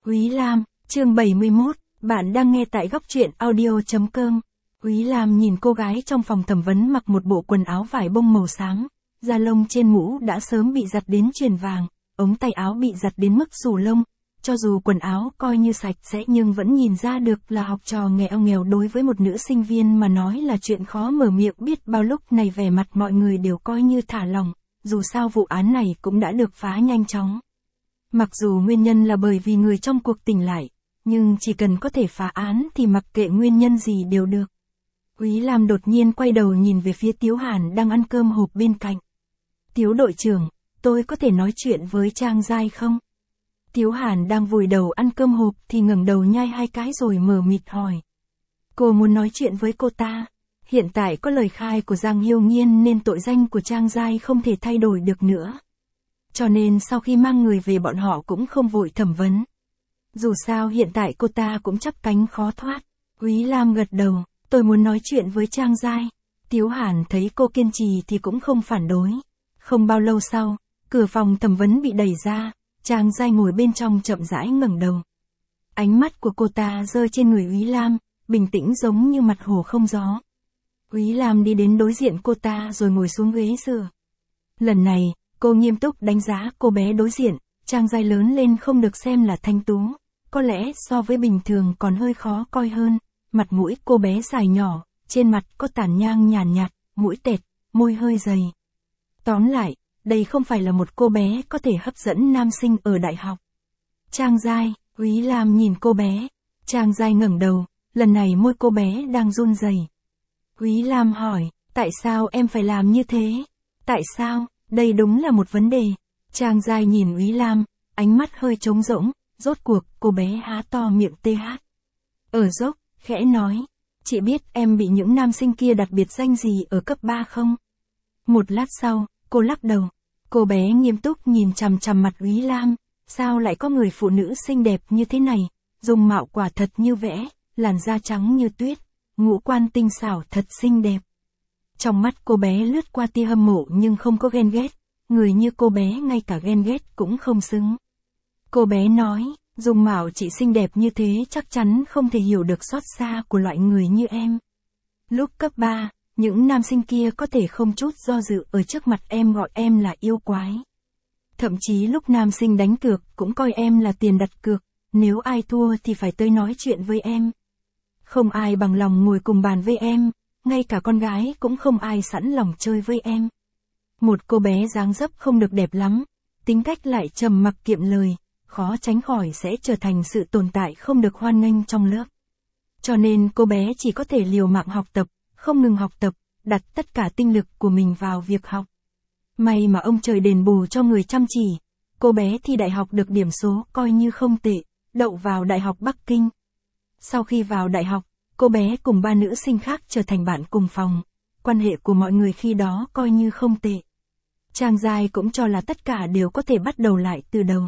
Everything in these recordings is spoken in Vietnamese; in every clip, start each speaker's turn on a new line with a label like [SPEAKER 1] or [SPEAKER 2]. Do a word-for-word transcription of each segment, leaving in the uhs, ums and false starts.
[SPEAKER 1] Úy Lam, chương bảy mươi mốt, bạn đang nghe tại góc truyện audio chấm com. Úy Lam nhìn cô gái trong phòng thẩm vấn mặc một bộ quần áo vải bông màu xám, da lông trên mũ đã sớm bị giặt đến chuyền vàng, ống tay áo bị giặt đến mức xù lông. Cho dù quần áo coi như sạch sẽ nhưng vẫn nhìn ra được là học trò nghèo nghèo đối với một nữ sinh viên mà nói là chuyện khó mở miệng. Biết bao lúc này vẻ mặt mọi người đều coi như thả lỏng, dù sao vụ án này cũng đã được phá nhanh chóng. Mặc dù nguyên nhân là bởi vì người trong cuộc tỉnh lại, nhưng chỉ cần có thể phá án thì mặc kệ nguyên nhân gì đều được. Úy Lam đột nhiên quay đầu nhìn về phía Tiếu Hàn đang ăn cơm hộp bên cạnh. Tiếu đội trưởng, tôi có thể nói chuyện với Trang Giai không? Tiếu Hàn đang vùi đầu ăn cơm hộp thì ngẩng đầu nhai hai cái rồi mờ mịt hỏi. Cô muốn nói chuyện với cô ta. Hiện tại có lời khai của Giang Hiêu Nhiên nên tội danh của Trang Giai không thể thay đổi được nữa. Cho nên sau khi mang người về bọn họ cũng không vội thẩm vấn. Dù sao hiện tại cô ta cũng chắp cánh khó thoát. Úy Lam gật đầu, tôi muốn nói chuyện với Trang Giai. Tiếu Hàn thấy cô kiên trì thì cũng không phản đối. Không bao lâu sau, cửa phòng thẩm vấn bị đẩy ra, Trang Giai ngồi bên trong chậm rãi ngẩng đầu. Ánh mắt của cô ta rơi trên người Úy Lam, bình tĩnh giống như mặt hồ không gió. Úy Lam đi đến đối diện cô ta rồi ngồi xuống ghế dựa. Lần này, cô nghiêm túc đánh giá cô bé đối diện. Trang Giai lớn lên không được xem là thanh tú, có lẽ so với bình thường còn hơi khó coi hơn. Mặt mũi cô bé dài nhỏ, trên mặt có tàn nhang nhàn nhạt, mũi tẹt, môi hơi dày. Tóm lại, đây không phải là một cô bé có thể hấp dẫn nam sinh ở đại học. Trang Giai, Úy Lam nhìn cô bé. Trang Giai ngẩng đầu, lần này môi cô bé đang run rẩy. Úy Lam hỏi, tại sao em phải làm như thế? Tại sao? Đây đúng là một vấn đề. Trang Giai nhìn Úy Lam, ánh mắt hơi trống rỗng, rốt cuộc cô bé há to miệng tê hát. Ở dốc, khẽ nói, chị biết em bị những nam sinh kia đặt biệt danh gì ở cấp ba không? Một lát sau, cô lắc đầu. Cô bé nghiêm túc nhìn chằm chằm mặt Úy Lam, sao lại có người phụ nữ xinh đẹp như thế này, dung mạo quả thật như vẽ, làn da trắng như tuyết, ngũ quan tinh xảo thật xinh đẹp. Trong mắt cô bé lướt qua tia hâm mộ nhưng không có ghen ghét, người như cô bé ngay cả ghen ghét cũng không xứng. Cô bé nói, dung mạo chị xinh đẹp như thế chắc chắn không thể hiểu được xót xa của loại người như em. Lúc cấp ba, những nam sinh kia có thể không chút do dự ở trước mặt em gọi em là yêu quái. Thậm chí lúc nam sinh đánh cược cũng coi em là tiền đặt cược, nếu ai thua thì phải tới nói chuyện với em. Không ai bằng lòng ngồi cùng bàn với em, ngay cả con gái cũng không ai sẵn lòng chơi với em. Một cô bé dáng dấp không được đẹp lắm, tính cách lại trầm mặc kiệm lời, khó tránh khỏi sẽ trở thành sự tồn tại không được hoan nghênh trong lớp. Cho nên cô bé chỉ có thể liều mạng học tập, không ngừng học tập, đặt tất cả tinh lực của mình vào việc học. May mà ông trời đền bù cho người chăm chỉ, cô bé thi đại học được điểm số coi như không tệ, đậu vào Đại học Bắc Kinh. Sau khi vào đại học, cô bé cùng ba nữ sinh khác trở thành bạn cùng phòng, quan hệ của mọi người khi đó coi như không tệ. Trang Giai cũng cho là tất cả đều có thể bắt đầu lại từ đầu.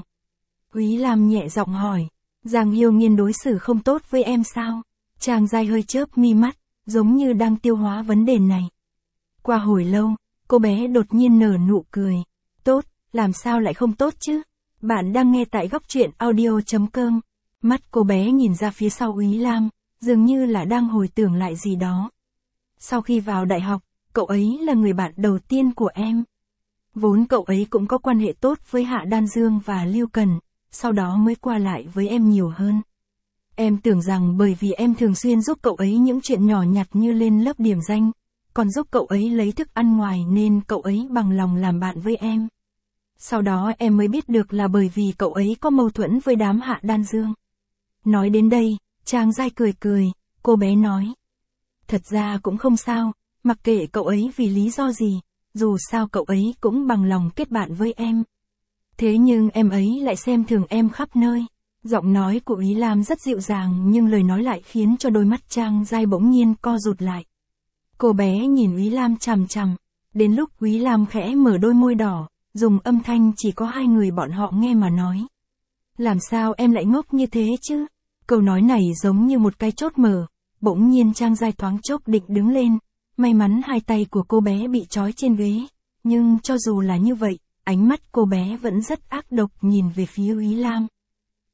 [SPEAKER 1] Úy Lam nhẹ giọng hỏi, Giang Hiêu Nhiên đối xử không tốt với em sao? Trang Giai hơi chớp mi mắt, giống như đang tiêu hóa vấn đề này. Qua hồi lâu, cô bé đột nhiên nở nụ cười. Tốt, làm sao lại không tốt chứ? Bạn đang nghe tại góc truyện audio chấm com. Mắt cô bé nhìn ra phía sau Úy Lam, dường như là đang hồi tưởng lại gì đó. Sau khi vào đại học, cậu ấy là người bạn đầu tiên của em. Vốn cậu ấy cũng có quan hệ tốt với Hạ Đan Dương và Lưu Cần, sau đó mới qua lại với em nhiều hơn. Em tưởng rằng bởi vì em thường xuyên giúp cậu ấy những chuyện nhỏ nhặt như lên lớp điểm danh, còn giúp cậu ấy lấy thức ăn ngoài nên cậu ấy bằng lòng làm bạn với em. Sau đó em mới biết được là bởi vì cậu ấy có mâu thuẫn với đám Hạ Đan Dương. Nói đến đây, Trang Giai cười cười, cô bé nói. Thật ra cũng không sao, mặc kệ cậu ấy vì lý do gì, dù sao cậu ấy cũng bằng lòng kết bạn với em. Thế nhưng em ấy lại xem thường em khắp nơi. Giọng nói của Úy Lam rất dịu dàng nhưng lời nói lại khiến cho đôi mắt Trang Giai bỗng nhiên co rụt lại. Cô bé nhìn Úy Lam chằm chằm, đến lúc Úy Lam khẽ mở đôi môi đỏ, dùng âm thanh chỉ có hai người bọn họ nghe mà nói. Làm sao em lại ngốc như thế chứ? Câu nói này giống như một cái chốt mở, bỗng nhiên Trang Giai thoáng chốc định đứng lên, may mắn hai tay của cô bé bị trói trên ghế, nhưng cho dù là như vậy, ánh mắt cô bé vẫn rất ác độc nhìn về phía Úy Lam.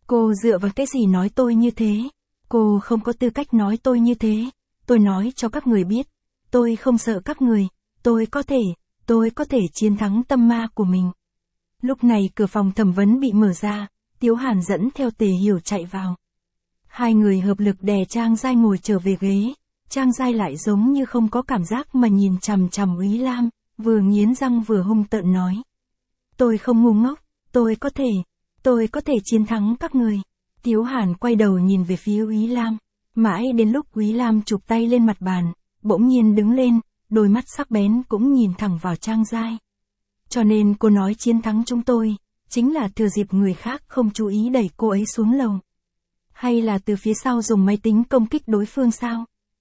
[SPEAKER 1] Cô dựa vào cái gì nói tôi như thế? Cô không có tư cách nói tôi như thế. Tôi nói cho các người biết. Tôi không sợ các người. Tôi có thể, tôi có thể chiến thắng tâm ma của mình. Lúc này cửa phòng thẩm vấn bị mở ra, Tiếu Hàn dẫn theo Tề Hiểu chạy vào. Hai người hợp lực đè Trang Giai ngồi trở về ghế. Trang Giai lại giống như không có cảm giác mà nhìn chằm chằm Úy Lam, vừa nghiến răng vừa hung tợn nói. Tôi không ngu ngốc, tôi có thể, tôi có thể chiến thắng các người. Tiếu Hàn quay đầu nhìn về phía Úy Lam, mãi đến lúc Úy Lam chụp tay lên mặt bàn, bỗng nhiên đứng lên, đôi mắt sắc bén cũng nhìn thẳng vào Trang Giai. Cho nên cô nói chiến thắng chúng tôi, chính là thừa dịp người khác không chú ý đẩy cô ấy xuống lầu. Hay là từ phía sau dùng máy tính công kích đối phương sao?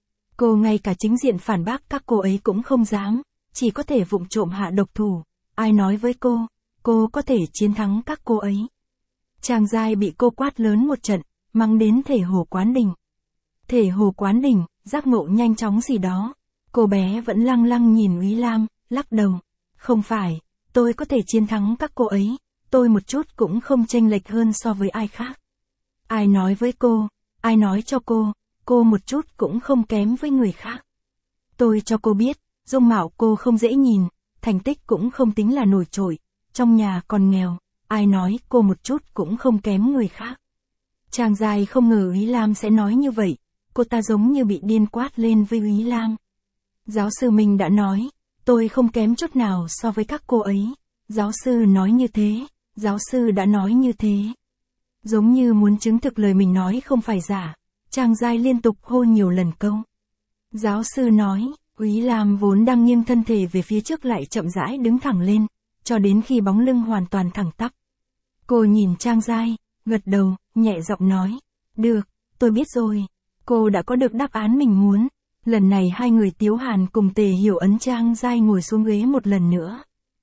[SPEAKER 1] Cô ngay cả chính diện phản bác các cô ấy cũng không dám, chỉ có thể vụng trộm hạ độc thủ. Ai nói với cô, cô có thể chiến thắng các cô ấy. Trang Giai bị cô quát lớn một trận, mắng đến thể hồ quán đỉnh. Thể hồ quán đỉnh, giác ngộ nhanh chóng gì đó. Cô bé vẫn lăng lăng nhìn Úy Lam, lắc đầu. Không phải, tôi có thể chiến thắng các cô ấy, tôi một chút cũng không chênh lệch hơn so với ai khác. Ai nói với cô, ai nói cho cô, cô một chút cũng không kém với người khác. Tôi cho cô biết, dung mạo cô không dễ nhìn, thành tích cũng không tính là nổi trội, trong nhà còn nghèo, ai nói cô một chút cũng không kém người khác. Trang Giai không ngờ Úy Lam sẽ nói như vậy, cô ta giống như bị điên quát lên với Úy Lam. Giáo sư mình đã nói, tôi không kém chút nào so với các cô ấy. Giáo sư nói như thế, giáo sư đã nói như thế. Giống như muốn chứng thực lời mình nói không phải giả, Trang Giai liên tục hô nhiều lần câu. Giáo sư nói, Úy Lam vốn đang nghiêng thân thể về phía trước lại chậm rãi đứng thẳng lên, cho đến khi bóng lưng hoàn toàn thẳng tắp. Cô nhìn Trang Giai, gật đầu, nhẹ giọng nói, được, tôi biết rồi. Cô đã có được đáp án mình muốn. Lần này hai người Tiếu Hàn cùng Tề Hiểu ấn Trang Giai ngồi xuống ghế một lần nữa.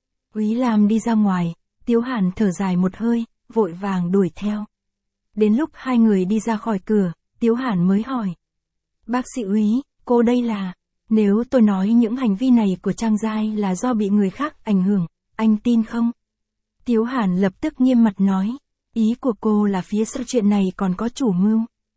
[SPEAKER 1] Úy Lam đi ra ngoài, Tiếu Hàn thở dài một hơi, vội vàng đuổi theo. Đến lúc hai người đi ra khỏi cửa, Tiếu Hàn mới hỏi. Bác sĩ Úy, cô đây là, nếu tôi nói những hành vi này của Trang Giai là do bị người khác ảnh hưởng, anh tin không? Tiếu Hàn lập tức nghiêm mặt nói, ý của cô là phía sau chuyện này còn có chủ mưu.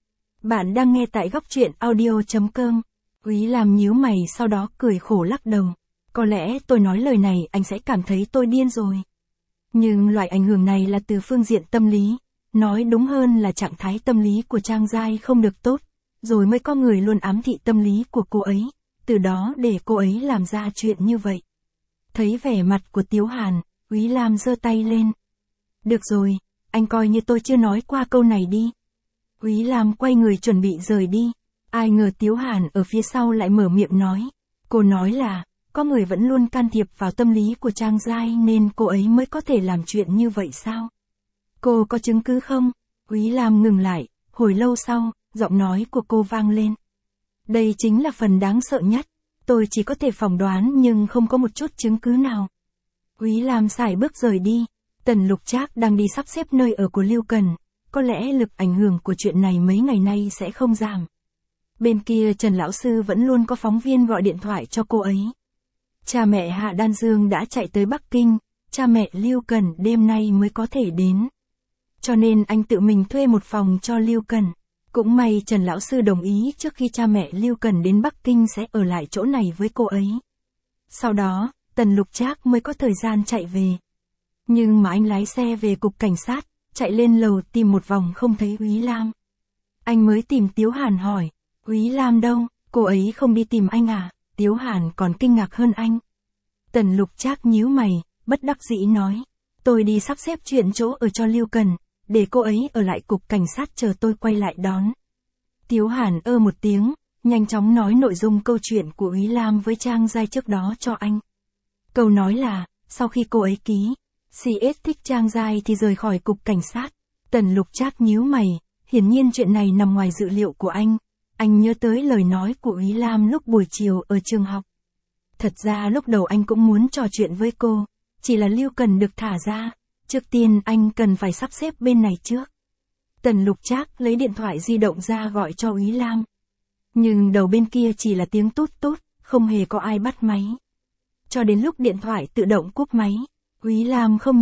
[SPEAKER 1] Bạn đang nghe tại góc truyện audio chấm com. Úy Lam nhíu mày sau đó cười khổ lắc đầu. Có lẽ tôi nói lời này anh sẽ cảm thấy tôi điên rồi. Nhưng loại ảnh hưởng này là từ phương diện tâm lý. Nói đúng hơn là trạng thái tâm lý của Trang Giai không được tốt. Rồi mới có người luôn ám thị tâm lý của cô ấy. Từ đó để cô ấy làm ra chuyện như vậy. Thấy vẻ mặt của Tiếu Hàn, Úy Lam giơ tay lên. Được rồi, anh coi như tôi chưa nói qua câu này đi. Úy Lam quay người chuẩn bị rời đi. Ai ngờ Tiếu Hàn ở phía sau lại mở miệng nói. Cô nói là, có người vẫn luôn can thiệp vào tâm lý của Trang Giai nên cô ấy mới có thể làm chuyện như vậy sao? Cô có chứng cứ không? Úy Lam ngừng lại, hồi lâu sau, giọng nói của cô vang lên. Đây chính là phần đáng sợ nhất. Tôi chỉ có thể phỏng đoán nhưng không có một chút chứng cứ nào. Úy Lam sải bước rời đi. Tần Lục Trác đang đi sắp xếp nơi ở của Lưu Cần. Có lẽ lực ảnh hưởng của chuyện này mấy ngày nay sẽ không giảm. Bên kia Trần Lão Sư vẫn luôn có phóng viên gọi điện thoại cho cô ấy. Cha mẹ Hạ Đan Dương đã chạy tới Bắc Kinh, cha mẹ Lưu Cần đêm nay mới có thể đến. Cho nên anh tự mình thuê một phòng cho Lưu Cần. Cũng may Trần Lão Sư đồng ý trước khi cha mẹ Lưu Cần đến Bắc Kinh sẽ ở lại chỗ này với cô ấy. Sau đó, Tần Lục Trác mới có thời gian chạy về. Nhưng mà anh lái xe về cục cảnh sát, chạy lên lầu tìm một vòng không thấy Úy Lam. Anh mới tìm Tiếu Hàn hỏi. Úy Lam đâu, cô ấy không đi tìm anh à? Tiếu Hàn còn kinh ngạc hơn anh. Tần Lục Trác nhíu mày, bất đắc dĩ nói. Tôi đi sắp xếp chuyện chỗ ở cho Lưu Cần, để cô ấy ở lại cục cảnh sát chờ tôi quay lại đón. Tiếu Hàn ơ một tiếng, nhanh chóng nói nội dung câu chuyện của Úy Lam với Trang Giai trước đó cho anh. Câu nói là, sau khi cô ấy ký, xê ét thích Trang Giai thì rời khỏi cục cảnh sát. Tần Lục Trác nhíu mày, hiển nhiên chuyện này nằm ngoài dự liệu của anh. Anh nhớ tới lời nói của Úy Lam lúc buổi chiều ở trường học. Thật ra lúc đầu anh cũng muốn trò chuyện với cô, chỉ là Lưu Cần được thả ra, trước tiên anh cần phải sắp xếp bên này trước. Tần Lục Trác lấy điện thoại di động ra gọi cho Úy Lam. Nhưng đầu bên kia chỉ là tiếng tút tút, không hề có ai bắt máy. Cho đến lúc điện thoại tự động cúp máy, Úy Lam không nhận,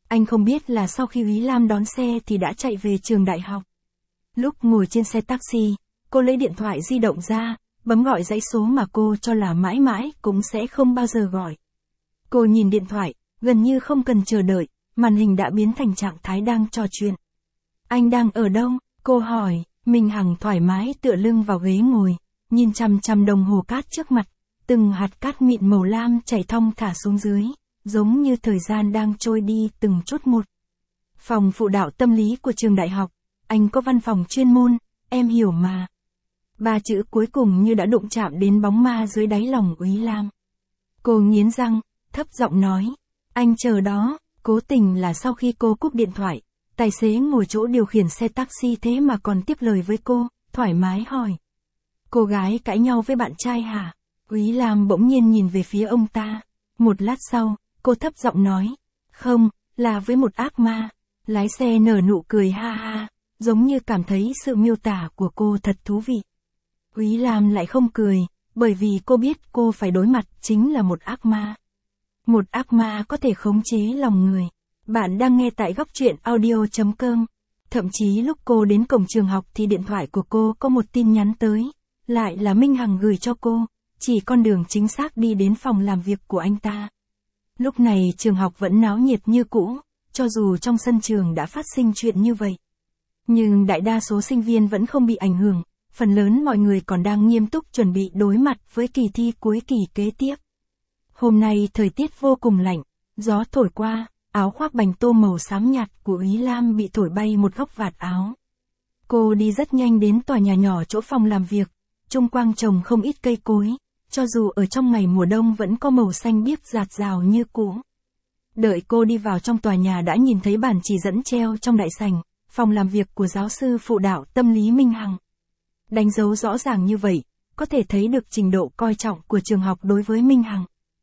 [SPEAKER 1] Anh không biết là sau khi Úy Lam đón xe thì đã chạy về trường đại học. Lúc ngồi trên xe taxi, cô lấy điện thoại di động ra, bấm gọi dãy số mà cô cho là mãi mãi cũng sẽ không bao giờ gọi. Cô nhìn điện thoại, gần như không cần chờ đợi, màn hình đã biến thành trạng thái đang trò chuyện. Anh đang ở đâu? Cô hỏi. Minh Hằng thoải mái tựa lưng vào ghế ngồi, nhìn chằm chằm đồng hồ cát trước mặt, từng hạt cát mịn màu lam chảy thong thả xuống dưới, giống như thời gian đang trôi đi từng chút một. Phòng phụ đạo tâm lý của trường đại học, anh có văn phòng chuyên môn, em hiểu mà. Ba chữ cuối cùng như đã đụng chạm đến bóng ma dưới đáy lòng Úy Lam. Cô nghiến răng, thấp giọng nói, anh chờ đó. Cố tình là sau khi cô cúp điện thoại, tài xế ngồi chỗ điều khiển xe taxi thế mà còn tiếp lời với cô, thoải mái hỏi. Cô gái cãi nhau với bạn trai hả? Úy Lam bỗng nhiên nhìn về phía ông ta. Một lát sau, cô thấp giọng nói, không, là với một ác ma. Lái xe nở nụ cười ha ha, giống như cảm thấy sự miêu tả của cô thật thú vị. Úy Lam lại không cười, bởi vì cô biết cô phải đối mặt chính là một ác ma. Một ác ma có thể khống chế lòng người. Bạn đang nghe tại góc truyện audio chấm com. Thậm chí lúc cô đến cổng trường học thì điện thoại của cô có một tin nhắn tới. Lại là Minh Hằng gửi cho cô, chỉ con đường chính xác đi đến phòng làm việc của anh ta. Lúc này trường học vẫn náo nhiệt như cũ, cho dù trong sân trường đã phát sinh chuyện như vậy. Nhưng đại đa số sinh viên vẫn không bị ảnh hưởng, phần lớn mọi người còn đang nghiêm túc chuẩn bị đối mặt với kỳ thi cuối kỳ kế tiếp. Hôm nay thời tiết vô cùng lạnh, gió thổi qua, áo khoác bành tô màu xám nhạt của Úy Lam bị thổi bay một góc vạt áo. Cô đi rất nhanh đến tòa nhà nhỏ chỗ phòng làm việc, chung quanh trồng không ít cây cối, cho dù ở trong ngày mùa đông vẫn có màu xanh biếc rạt rào như cũ. Đợi cô đi vào trong tòa nhà đã nhìn thấy bản chỉ dẫn treo trong đại sảnh, phòng làm việc của giáo sư phụ đạo tâm lý Minh Hằng. Đánh dấu rõ ràng như vậy, có thể thấy được trình độ coi trọng của trường học đối với Minh Hằng.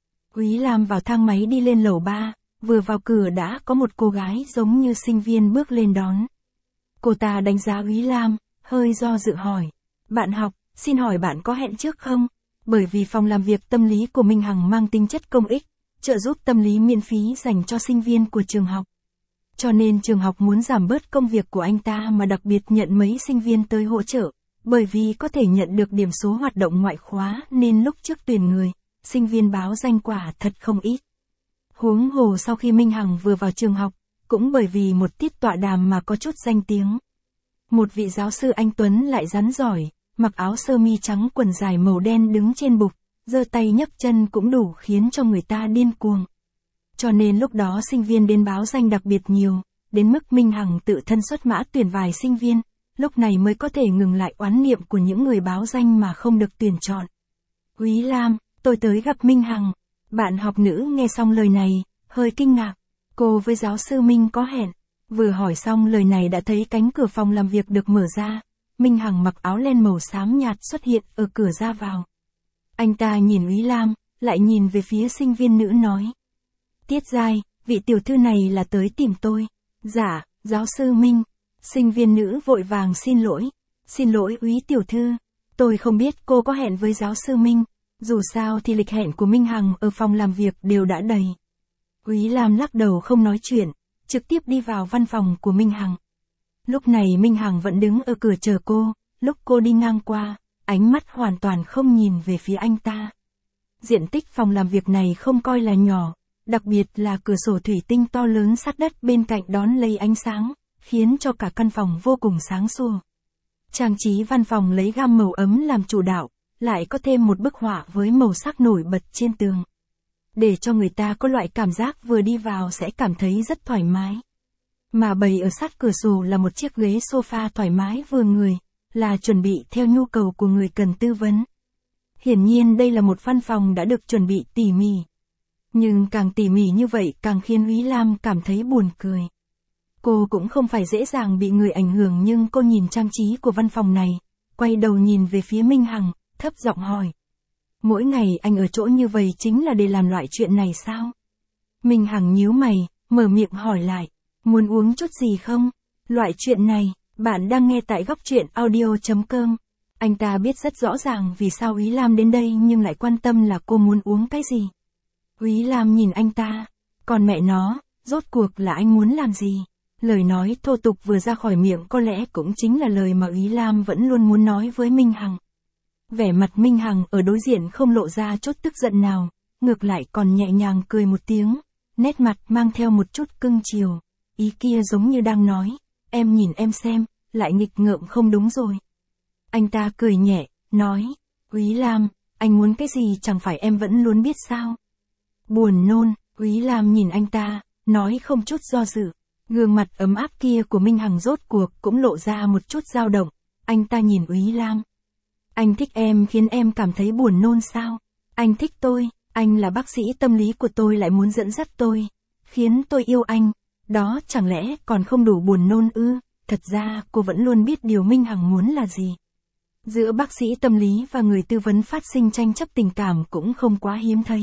[SPEAKER 1] Úy Lam vào thang máy đi lên lầu ba, vừa vào cửa đã có một cô gái giống như sinh viên bước lên đón. Cô ta đánh giá Úy Lam, hơi do dự hỏi. Bạn học, xin hỏi bạn có hẹn trước không? Bởi vì phòng làm việc tâm lý của Minh Hằng mang tính chất công ích, trợ giúp tâm lý miễn phí dành cho sinh viên của trường học. Cho nên trường học muốn giảm bớt công việc của anh ta mà đặc biệt nhận mấy sinh viên tới hỗ trợ, bởi vì có thể nhận được điểm số hoạt động ngoại khóa nên lúc trước tuyển người, sinh viên báo danh quả thật không ít. Huống hồ sau khi Minh Hằng vừa vào trường học, cũng bởi vì một tiết tọa đàm mà có chút danh tiếng. Một vị giáo sư anh Tuấn lại rắn giỏi, mặc áo sơ mi trắng quần dài màu đen đứng trên bục, giơ tay nhấc chân cũng đủ khiến cho người ta điên cuồng. Cho nên lúc đó sinh viên đến báo danh đặc biệt nhiều, đến mức Minh Hằng tự thân xuất mã tuyển vài sinh viên, lúc này mới có thể ngừng lại oán niệm của những người báo danh mà không được tuyển chọn. Úy Lam, tôi tới gặp Minh Hằng. Bạn học nữ nghe xong lời này, hơi kinh ngạc. Cô với giáo sư Minh có hẹn. Vừa hỏi xong lời này đã thấy cánh cửa phòng làm việc được mở ra. Minh Hằng mặc áo len màu xám nhạt xuất hiện ở cửa ra vào. Anh ta nhìn Úy Lam, lại nhìn về phía sinh viên nữ nói. Tiết Giai, vị tiểu thư này là tới tìm tôi. Dạ, giáo sư Minh. Sinh viên nữ vội vàng xin lỗi. Xin lỗi Úy tiểu thư. Tôi không biết cô có hẹn với giáo sư Minh. Dù sao thì lịch hẹn của Minh Hằng ở phòng làm việc đều đã đầy. Úy Lam lắc đầu không nói chuyện, trực tiếp đi vào văn phòng của Minh Hằng. Lúc này Minh Hằng vẫn đứng ở cửa chờ cô, lúc cô đi ngang qua, ánh mắt hoàn toàn không nhìn về phía anh ta. Diện tích phòng làm việc này không coi là nhỏ, đặc biệt là cửa sổ thủy tinh to lớn sát đất bên cạnh đón lấy ánh sáng, khiến cho cả căn phòng vô cùng sáng sủa. Trang trí văn phòng lấy gam màu ấm làm chủ đạo, lại có thêm một bức họa với màu sắc nổi bật trên tường. Để cho người ta có loại cảm giác vừa đi vào sẽ cảm thấy rất thoải mái. Mà bày ở sát cửa sổ là một chiếc ghế sofa thoải mái vừa người, là chuẩn bị theo nhu cầu của người cần tư vấn. Hiển nhiên đây là một văn phòng đã được chuẩn bị tỉ mỉ. Nhưng càng tỉ mỉ như vậy càng khiến Úy Lam cảm thấy buồn cười. Cô cũng không phải dễ dàng bị người ảnh hưởng nhưng cô nhìn trang trí của văn phòng này, quay đầu nhìn về phía Minh Hằng, thấp giọng hỏi. Mỗi ngày anh ở chỗ như vậy chính là để làm loại chuyện này sao? Minh Hằng nhíu mày, mở miệng hỏi lại. Muốn uống chút gì không? Loại chuyện này, bạn đang nghe tại góc truyện audio chấm com. Anh ta biết rất rõ ràng vì sao Úy Lam đến đây nhưng lại quan tâm là cô muốn uống cái gì. Úy Lam nhìn anh ta. Còn mẹ nó, Rốt cuộc là anh muốn làm gì? Lời nói thô tục vừa ra khỏi miệng có lẽ cũng chính là lời mà Úy Lam vẫn luôn muốn nói với Minh Hằng. Vẻ mặt Minh Hằng ở đối diện không lộ ra chút tức giận nào, ngược lại còn nhẹ nhàng cười một tiếng, nét mặt mang theo một chút cưng chiều, ý kia giống như đang nói, em nhìn em xem, lại nghịch ngợm không đúng rồi. Anh ta cười nhẹ, nói, Úy Lam, anh muốn cái gì chẳng phải em vẫn luôn biết sao? Buồn nôn, Úy Lam nhìn anh ta, nói không chút do dự. Gương mặt ấm áp kia của Minh Hằng rốt cuộc cũng lộ ra một chút dao động, anh ta nhìn Úy Lam. Anh thích em khiến em cảm thấy buồn nôn sao? Anh thích tôi, anh là bác sĩ tâm lý của tôi lại muốn dẫn dắt tôi, khiến tôi yêu anh, đó chẳng lẽ còn không đủ buồn nôn ư? Thật ra cô vẫn luôn biết điều Minh Hằng muốn là gì. Giữa bác sĩ tâm lý và người tư vấn phát sinh tranh chấp tình cảm cũng không quá hiếm thấy.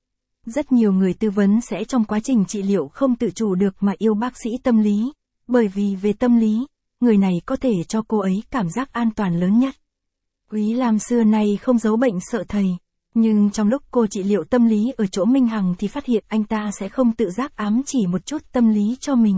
[SPEAKER 1] Rất nhiều người tư vấn sẽ trong quá trình trị liệu không tự chủ được mà yêu bác sĩ tâm lý, bởi vì về tâm lý, người này có thể cho cô ấy cảm giác an toàn lớn nhất. Úy Lam xưa nay không giấu bệnh sợ thầy, nhưng trong lúc cô trị liệu tâm lý ở chỗ Minh Hằng thì phát hiện anh ta sẽ không tự giác ám chỉ một chút tâm lý cho mình.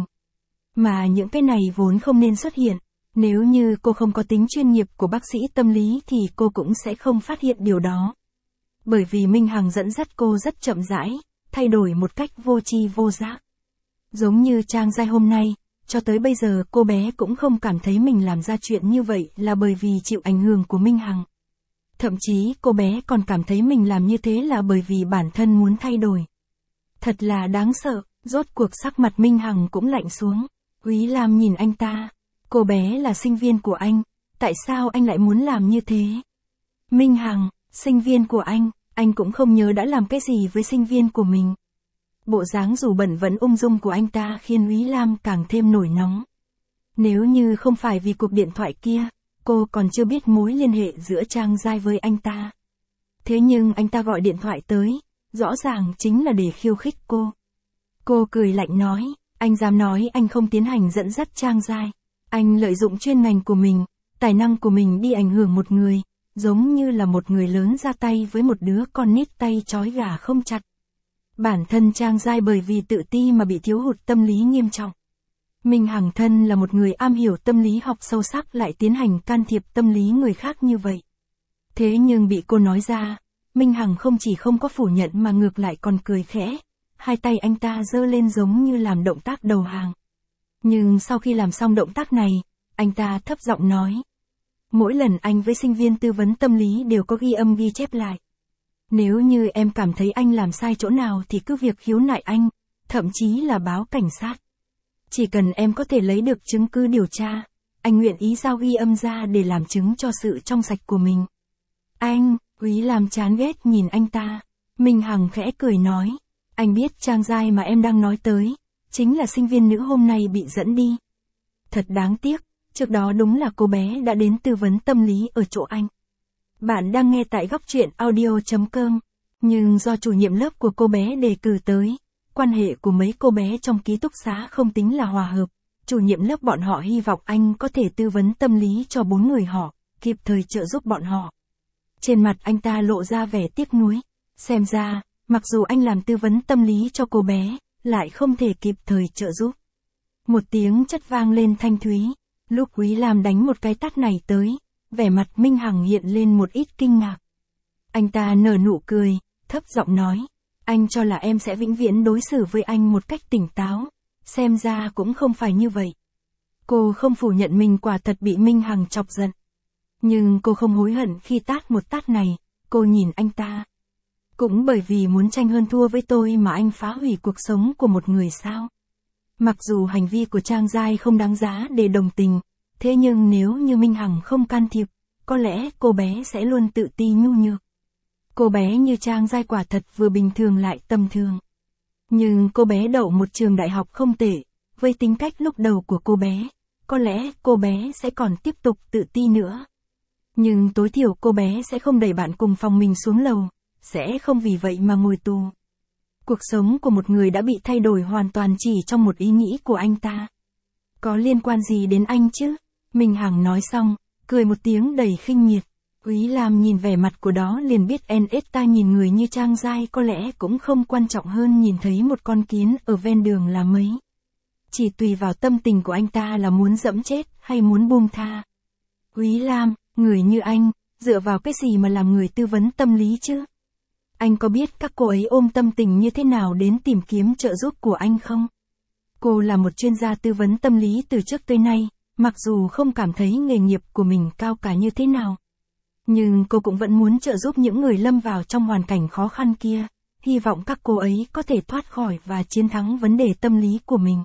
[SPEAKER 1] Mà những cái này vốn không nên xuất hiện, nếu như cô không có tính chuyên nghiệp của bác sĩ tâm lý thì cô cũng sẽ không phát hiện điều đó. Bởi vì Minh Hằng dẫn dắt cô rất chậm rãi, thay đổi một cách vô tri vô giác. Giống như Trang Giai hôm nay, cho tới bây giờ cô bé cũng không cảm thấy mình làm ra chuyện như vậy là bởi vì chịu ảnh hưởng của Minh Hằng. Thậm chí cô bé còn cảm thấy mình làm như thế là bởi vì bản thân muốn thay đổi. Thật là đáng sợ, rốt cuộc sắc mặt Minh Hằng cũng lạnh xuống. Úy Lam nhìn anh ta, cô bé là sinh viên của anh, tại sao anh lại muốn làm như thế? Minh Hằng, sinh viên của anh, anh cũng không nhớ đã làm cái gì với sinh viên của mình. Bộ dáng dù bẩn vẫn ung dung của anh ta khiến Úy Lam càng thêm nổi nóng. Nếu như không phải vì cuộc điện thoại kia, cô còn chưa biết mối liên hệ giữa Trang Giai với anh ta. Thế nhưng anh ta gọi điện thoại tới, rõ ràng chính là để khiêu khích cô. Cô cười lạnh nói, anh dám nói anh không tiến hành dẫn dắt Trang Giai. Anh lợi dụng chuyên ngành của mình, tài năng của mình đi ảnh hưởng một người, giống như là một người lớn ra tay với một đứa con nít tay trói gà không chặt. Bản thân Trang Giai bởi vì tự ti mà bị thiếu hụt tâm lý nghiêm trọng. Minh Hằng thân là một người am hiểu tâm lý học sâu sắc lại tiến hành can thiệp tâm lý người khác như vậy. Thế nhưng bị cô nói ra, Minh Hằng không chỉ không có phủ nhận mà ngược lại còn cười khẽ. Hai tay anh ta giơ lên giống như làm động tác đầu hàng. Nhưng sau khi làm xong động tác này, anh ta thấp giọng nói. Mỗi lần anh với sinh viên tư vấn tâm lý đều có ghi âm ghi chép lại. Nếu như em cảm thấy anh làm sai chỗ nào thì cứ việc khiếu nại anh, thậm chí là báo cảnh sát. Chỉ cần em có thể lấy được chứng cứ điều tra, anh nguyện ý giao ghi âm ra để làm chứng cho sự trong sạch của mình. Anh, Úy Lam chán ghét nhìn anh ta. Minh Hằng khẽ cười nói. Anh biết Trang Giai mà em đang nói tới, chính là sinh viên nữ hôm nay bị dẫn đi. Thật đáng tiếc, trước đó đúng là cô bé đã đến tư vấn tâm lý ở chỗ anh. Bạn đang nghe tại góc truyện audio chấm com, nhưng do chủ nhiệm lớp của cô bé đề cử tới, quan hệ của mấy cô bé trong ký túc xá không tính là hòa hợp, chủ nhiệm lớp bọn họ hy vọng anh có thể tư vấn tâm lý cho bốn người họ, kịp thời trợ giúp bọn họ. Trên mặt anh ta lộ ra vẻ tiếc nuối, xem ra, mặc dù anh làm tư vấn tâm lý cho cô bé, lại không thể kịp thời trợ giúp. Một tiếng chất vang lên thanh thúy, lúc Úy Lam đánh một cái tát này tới, vẻ mặt Minh Hằng hiện lên một ít kinh ngạc. Anh ta nở nụ cười, thấp giọng nói, anh cho là em sẽ vĩnh viễn đối xử với anh một cách tỉnh táo, xem ra cũng không phải như vậy. Cô không phủ nhận mình quả thật bị Minh Hằng chọc giận. Nhưng cô không hối hận khi tát một tát này, cô nhìn anh ta. Cũng bởi vì muốn tranh hơn thua với tôi mà anh phá hủy cuộc sống của một người sao? Mặc dù hành vi của Trang Giai không đáng giá để đồng tình, thế nhưng nếu như Minh Hằng không can thiệp, có lẽ cô bé sẽ luôn tự ti nhu nhược. Cô bé như Trang Giai quả thật vừa bình thường lại tầm thường. Nhưng cô bé đậu một trường đại học không tệ, với tính cách lúc đầu của cô bé, có lẽ cô bé sẽ còn tiếp tục tự ti nữa. Nhưng tối thiểu cô bé sẽ không đẩy bạn cùng phòng mình xuống lầu, sẽ không vì vậy mà ngồi tù. Cuộc sống của một người đã bị thay đổi hoàn toàn chỉ trong một ý nghĩ của anh ta. Có liên quan gì đến anh chứ? Minh Hằng nói xong, cười một tiếng đầy khinh miệt. Quý Lam nhìn vẻ mặt của đó liền biết en ét ta nhìn người như Trang Giai có lẽ cũng không quan trọng hơn nhìn thấy một con kiến ở ven đường là mấy. Chỉ tùy vào tâm tình của anh ta là muốn dẫm chết hay muốn buông tha. Quý Lam, người như anh, dựa vào cái gì mà làm người tư vấn tâm lý chứ? Anh có biết các cô ấy ôm tâm tình như thế nào đến tìm kiếm trợ giúp của anh không? Cô là một chuyên gia tư vấn tâm lý từ trước tới nay, mặc dù không cảm thấy nghề nghiệp của mình cao cả như thế nào. Nhưng cô cũng vẫn muốn trợ giúp những người lâm vào trong hoàn cảnh khó khăn kia, hy vọng các cô ấy có thể thoát khỏi và chiến thắng vấn đề tâm lý của mình.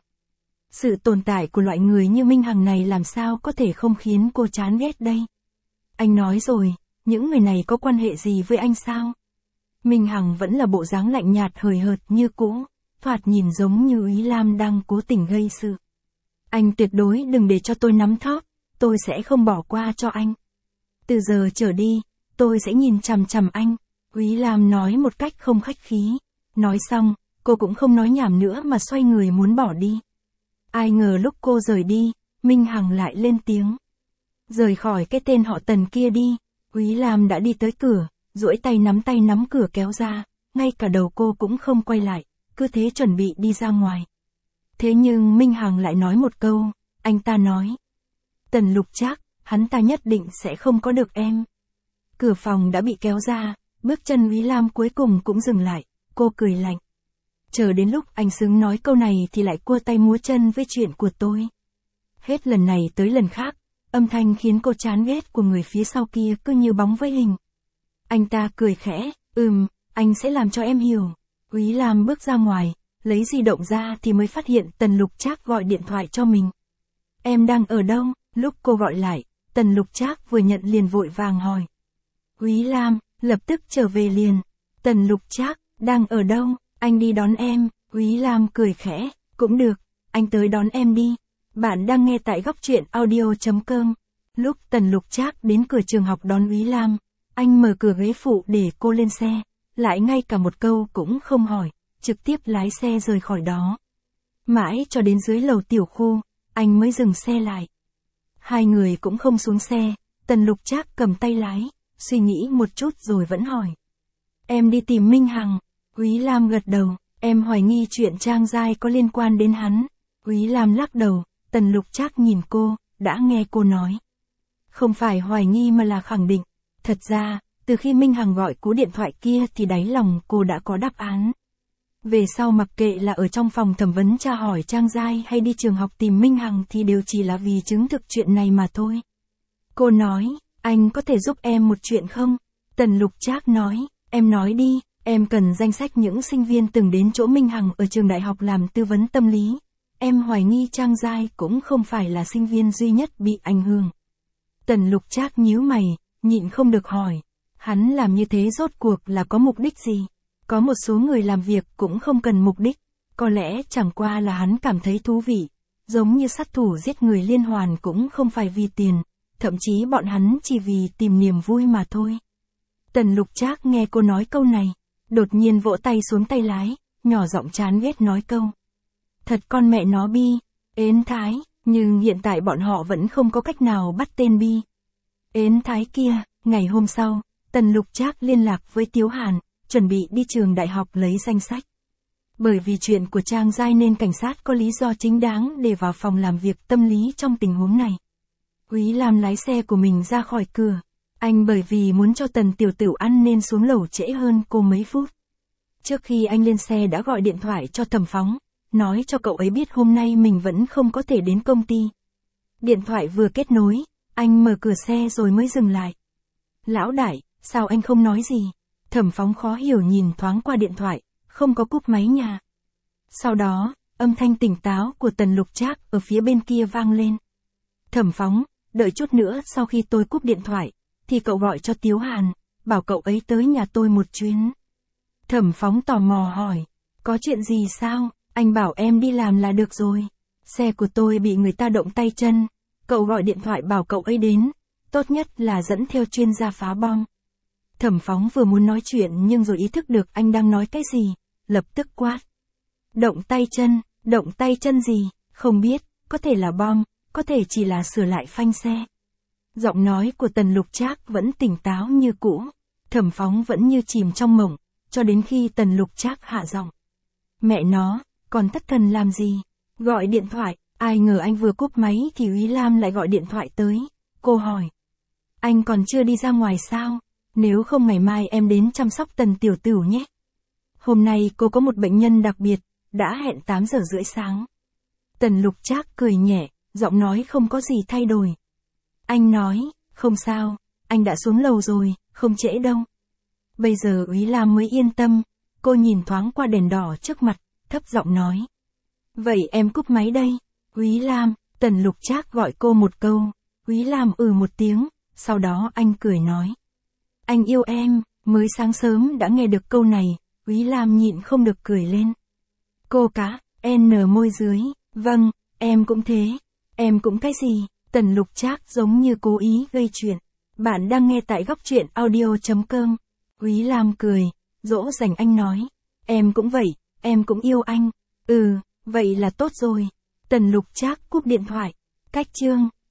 [SPEAKER 1] Sự tồn tại của loại người như Minh Hằng này làm sao có thể không khiến cô chán ghét đây? Anh nói rồi, những người này có quan hệ gì với anh sao? Minh Hằng vẫn là bộ dáng lạnh nhạt hời hợt như cũ, thoạt nhìn giống như Úy Lam đang cố tình gây sự. Anh tuyệt đối đừng để cho tôi nắm thóp, tôi sẽ không bỏ qua cho anh. Từ giờ trở đi, tôi sẽ nhìn chằm chằm anh, Úy Lam nói một cách không khách khí. Nói xong, cô cũng không nói nhảm nữa mà xoay người muốn bỏ đi. Ai ngờ lúc cô rời đi, Minh Hằng lại lên tiếng. Rời khỏi cái tên họ Tần kia đi, Úy Lam đã đi tới cửa, duỗi tay nắm tay nắm cửa kéo ra, ngay cả đầu cô cũng không quay lại, cứ thế chuẩn bị đi ra ngoài. Thế nhưng Minh Hằng lại nói một câu, anh ta nói. Tần Lục Trác, hắn ta nhất định sẽ không có được em. Cửa phòng đã bị kéo ra, bước chân Úy Lam cuối cùng cũng dừng lại, cô cười lạnh. Chờ đến lúc anh xứng nói câu này thì lại cua tay múa chân với chuyện của tôi. Hết lần này tới lần khác, âm thanh khiến cô chán ghét của người phía sau kia cứ như bóng với hình. Anh ta cười khẽ, ừm, anh sẽ làm cho em hiểu. Úy Lam bước ra ngoài, lấy di động ra thì mới phát hiện Tần Lục Trác gọi điện thoại cho mình. Em đang ở đâu? Lúc cô gọi lại, Tần Lục Trác vừa nhận liền vội vàng hỏi. Úy Lam, lập tức trở về liền. Tần Lục Trác, đang ở đâu? Anh đi đón em. Úy Lam cười khẽ, cũng được, anh tới đón em đi. Bạn đang nghe tại góc truyện audio chấm com. Lúc Tần Lục Trác đến cửa trường học đón Úy Lam, anh mở cửa ghế phụ để cô lên xe, lại ngay cả một câu cũng không hỏi, trực tiếp lái xe rời khỏi đó. Mãi cho đến dưới lầu tiểu khu, anh mới dừng xe lại. Hai người cũng không xuống xe, Tần Lục Trác cầm tay lái, suy nghĩ một chút rồi vẫn hỏi. Em đi tìm Minh Hằng. Úy Lam gật đầu, em hoài nghi chuyện Trang Giai có liên quan đến hắn. Úy Lam lắc đầu, Tần Lục Trác nhìn cô, đã nghe cô nói. Không phải hoài nghi mà là khẳng định. Thật ra, từ khi Minh Hằng gọi cú điện thoại kia thì đáy lòng cô đã có đáp án. Về sau mặc kệ là ở trong phòng thẩm vấn tra hỏi Trang Giai hay đi trường học tìm Minh Hằng thì đều chỉ là vì chứng thực chuyện này mà thôi. Cô nói, anh có thể giúp em một chuyện không? Tần Lục Trác nói, em nói đi, em cần danh sách những sinh viên từng đến chỗ Minh Hằng ở trường đại học làm tư vấn tâm lý. Em hoài nghi Trang Giai cũng không phải là sinh viên duy nhất bị ảnh hưởng. Tần Lục Trác nhíu mày, nhịn không được hỏi. Hắn làm như thế rốt cuộc là có mục đích gì? Có một số người làm việc cũng không cần mục đích. Có lẽ chẳng qua là hắn cảm thấy thú vị. Giống như sát thủ giết người liên hoàn cũng không phải vì tiền. Thậm chí bọn hắn chỉ vì tìm niềm vui mà thôi. Tần Lục Trác nghe cô nói câu này, đột nhiên vỗ tay xuống tay lái, nhỏ giọng chán ghét nói câu. Thật con mẹ nó bi, ến thái, nhưng hiện tại bọn họ vẫn không có cách nào bắt tên bi. Ến thái kia, ngày hôm sau, Tần Lục Trác liên lạc với Tiếu Hàn, chuẩn bị đi trường đại học lấy danh sách. Bởi vì chuyện của Trang Giai nên cảnh sát có lý do chính đáng để vào phòng làm việc tâm lý trong tình huống này. Úy Lam lái xe của mình ra khỏi cửa. Anh bởi vì muốn cho Tần Tiểu Tửu ăn nên xuống lầu trễ hơn cô mấy phút. Trước khi anh lên xe đã gọi điện thoại cho Thẩm Phóng, nói cho cậu ấy biết hôm nay mình vẫn không có thể đến công ty. Điện thoại vừa kết nối, anh mở cửa xe rồi mới dừng lại. Lão đại, sao anh không nói gì? Thẩm Phóng khó hiểu nhìn thoáng qua điện thoại, không có cúp máy nhà. Sau đó, âm thanh tỉnh táo của Tần Lục Trác ở phía bên kia vang lên. Thẩm Phóng, đợi chút nữa sau khi tôi cúp điện thoại, thì cậu gọi cho Tiếu Hàn, bảo cậu ấy tới nhà tôi một chuyến. Thẩm Phóng tò mò hỏi, có chuyện gì sao? Anh bảo em đi làm là được rồi. Xe của tôi bị người ta động tay chân, cậu gọi điện thoại bảo cậu ấy đến, tốt nhất là dẫn theo chuyên gia phá bom. Thẩm Phóng vừa muốn nói chuyện nhưng rồi ý thức được anh đang nói cái gì, lập tức quát. Động tay chân, động tay chân gì, không biết, có thể là bom, có thể chỉ là sửa lại phanh xe. Giọng nói của Tần Lục Trác vẫn tỉnh táo như cũ. Thẩm Phóng vẫn như chìm trong mộng, cho đến khi Tần Lục Trác hạ giọng. Mẹ nó, còn thất thần làm gì? Gọi điện thoại, ai ngờ anh vừa cúp máy thì Úy Lam lại gọi điện thoại tới. Cô hỏi. Anh còn chưa đi ra ngoài sao? Nếu không ngày mai em đến chăm sóc Tần tiểu tửu nhé. Hôm nay cô có một bệnh nhân đặc biệt, đã hẹn tám giờ rưỡi sáng. Tần Lục Trác cười nhẹ, giọng nói không có gì thay đổi. Anh nói, không sao, anh đã xuống lầu rồi, không trễ đâu. Bây giờ Úy Lam mới yên tâm, cô nhìn thoáng qua đèn đỏ trước mặt, thấp giọng nói. Vậy em cúp máy đây. Úy Lam, Tần Lục Trác gọi cô một câu. Úy Lam ừ một tiếng, sau đó anh cười nói. Anh yêu em, mới sáng sớm đã nghe được câu này, Úy Lam nhịn không được cười lên. Cô cá, N môi dưới, vâng, em cũng thế. Em cũng cái gì? Tần Lục Trác giống như cố ý gây chuyện. Bạn đang nghe tại góc truyện audio chấm com. Úy Lam cười, dỗ dành anh nói. Em cũng vậy, em cũng yêu anh. Ừ, vậy là tốt rồi. Tần Lục Trác cúp điện thoại. Cách chương